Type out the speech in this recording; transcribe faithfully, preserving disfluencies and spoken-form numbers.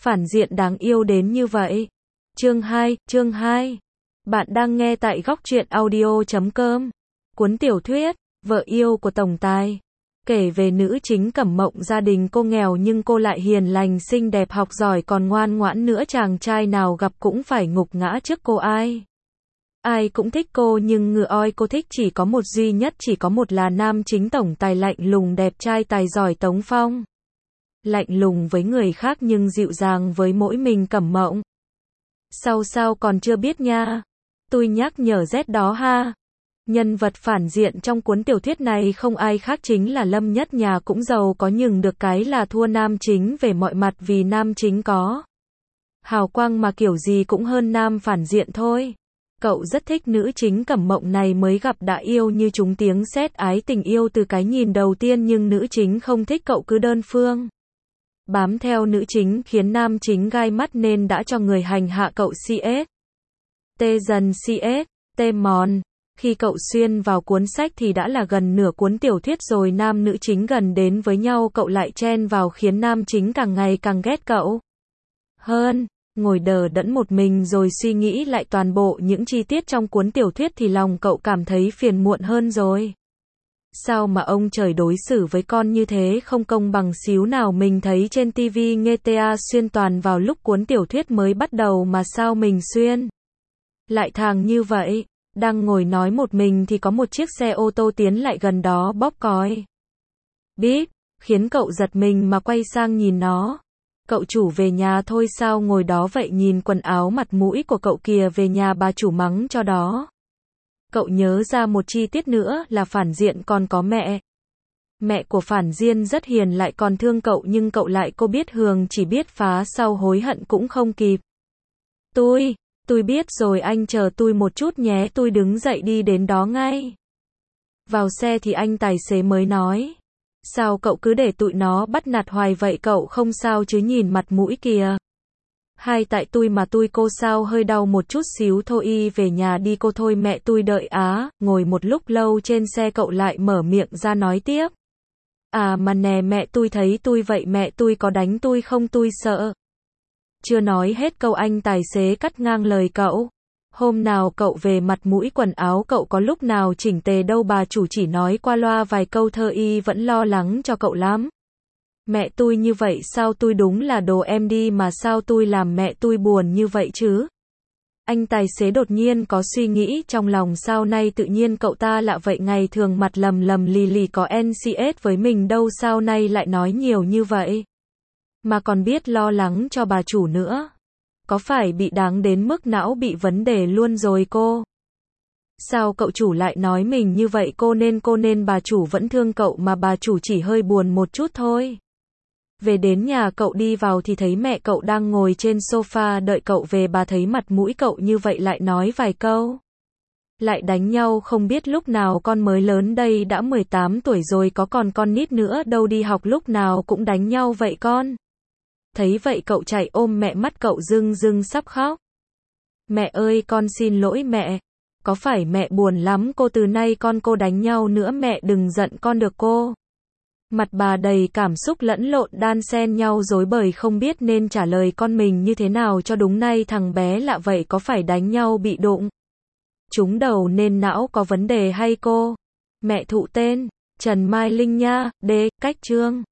Phản diện đáng yêu đến như vậy. Chương hai, chương hai. Bạn đang nghe tại góc truyện audio chấm com. Cuốn tiểu thuyết, Vợ yêu của Tổng Tài. Kể về nữ chính Cẩm Mộng, gia đình cô nghèo nhưng cô lại hiền lành, xinh đẹp, học giỏi còn ngoan ngoãn nữa, chàng trai nào gặp cũng phải ngục ngã trước cô. Ai Ai cũng thích cô, nhưng người oi cô thích chỉ có một, duy nhất chỉ có một là nam chính Tổng Tài, lạnh lùng đẹp trai tài giỏi Tống Phong. Lạnh lùng với người khác nhưng dịu dàng với mỗi mình Cẩm Mộng. Sao sao còn chưa biết nha. Tôi nhắc nhở Z đó ha. Nhân vật phản diện trong cuốn tiểu thuyết này không ai khác chính là Lâm Nhất, nhà cũng giàu có nhưng được cái là thua nam chính về mọi mặt, vì nam chính có hào quang mà kiểu gì cũng hơn nam phản diện thôi. Cậu rất thích nữ chính Cẩm Mộng này, mới gặp đã yêu như trúng tiếng sét, ái tình yêu từ cái nhìn đầu tiên, nhưng nữ chính không thích cậu, cứ đơn phương bám theo nữ chính khiến nam chính gai mắt nên đã cho người hành hạ cậu. cs Tê dần cs Tê mòn. Khi cậu xuyên vào cuốn sách thì đã là gần nửa cuốn tiểu thuyết rồi, nam nữ chính gần đến với nhau cậu lại chen vào khiến nam chính càng ngày càng ghét cậu hơn. Ngồi đờ đẫn một mình rồi suy nghĩ lại toàn bộ những chi tiết trong cuốn tiểu thuyết thì lòng cậu cảm thấy phiền muộn hơn rồi. Sao mà ông trời đối xử với con như thế, không công bằng xíu nào. Mình thấy trên tivi nghe ta xuyên toàn vào lúc cuốn tiểu thuyết mới bắt đầu mà sao mình xuyên lại thàng như vậy. Đang ngồi nói một mình thì có một chiếc xe ô tô tiến lại gần đó bóp còi bíp, khiến cậu giật mình mà quay sang nhìn nó. Cậu chủ về nhà thôi sao ngồi đó vậy, nhìn quần áo mặt mũi của cậu kìa, về nhà bà chủ mắng cho đó. Cậu nhớ ra một chi tiết nữa là phản diện còn có mẹ. Mẹ của phản diện rất hiền lại còn thương cậu, nhưng cậu lại cô biết hường, chỉ biết phá sau hối hận cũng không kịp. Tôi, tôi biết rồi, anh chờ tôi một chút nhé. Tôi đứng dậy đi đến đó ngay. Vào xe thì anh tài xế mới nói. Sao cậu cứ để tụi nó bắt nạt hoài vậy, cậu không sao chứ, nhìn mặt mũi kìa. Hai tại tôi mà tôi cô sao hơi đau một chút xíu thôi, y về nhà đi cô, thôi mẹ tôi đợi á. Ngồi một lúc lâu trên xe cậu lại mở miệng ra nói tiếp. À mà nè, mẹ tôi thấy tôi vậy, mẹ tôi có đánh tôi không, tôi sợ. Chưa nói hết câu anh tài xế cắt ngang lời cậu. Hôm nào cậu về mặt mũi quần áo cậu có lúc nào chỉnh tề đâu, bà chủ chỉ nói qua loa vài câu thơ, y vẫn lo lắng cho cậu lắm. Mẹ tôi như vậy sao, tôi đúng là đồ em đi mà, sao tôi làm mẹ tôi buồn như vậy chứ? Anh tài xế đột nhiên có suy nghĩ trong lòng, sao nay tự nhiên cậu ta lạ vậy, ngày thường mặt lầm lầm lì lì có en xê ét với mình đâu, sao nay lại nói nhiều như vậy? Mà còn biết lo lắng cho bà chủ nữa. Có phải bị đáng đến mức não bị vấn đề luôn rồi cô? Sao cậu chủ lại nói mình như vậy, cô nên cô nên bà chủ vẫn thương cậu mà, bà chủ chỉ hơi buồn một chút thôi. Về đến nhà cậu đi vào thì thấy mẹ cậu đang ngồi trên sofa đợi cậu về, bà thấy mặt mũi cậu như vậy lại nói vài câu. Lại đánh nhau không biết lúc nào, con mới lớn đây đã mười tám tuổi rồi, có còn con nít nữa đâu, đi học lúc nào cũng đánh nhau vậy con. Thấy vậy cậu chạy ôm mẹ, mắt cậu rưng rưng sắp khóc. Mẹ ơi con xin lỗi mẹ. Có phải mẹ buồn lắm cô, từ nay con cô đánh nhau nữa, mẹ đừng giận con được cô. Mặt bà đầy cảm xúc lẫn lộn đan xen nhau, rối bời không biết nên trả lời con mình như thế nào cho đúng. Nay thằng bé lạ vậy, có phải đánh nhau bị đụng trúng đầu nên não có vấn đề hay cô? Mẹ thụ tên Trần Mai Linh nha. D. Cách chương